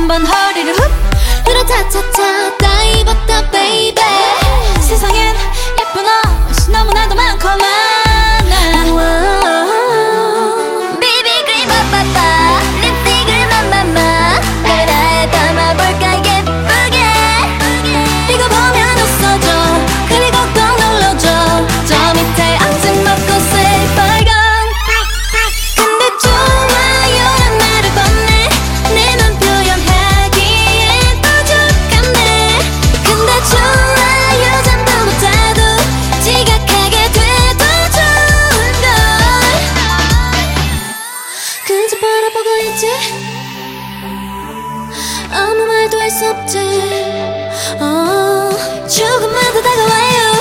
한번 허리를 훅 들어 차차차 다 입었다 baby. 세상엔 예쁜 옷이 너무나도 많고 많아. 비비크림 빠빠빠 립스틱을 마마마 카메라에 담아볼까 예쁘게. 이거 보면 웃어줘 그리고 꼭 눌러줘 저 밑에 앙증 먹고 say 빨간. 근데 좋아요란 말을 건네 내 맘 표현하기엔 부족하네. 근데 좋아요 잠도 못하도 지각하게 돼도 좋은걸. 그저 바라보고 있지 아무 말도 할 수 없지. 조금만 더 다가와요.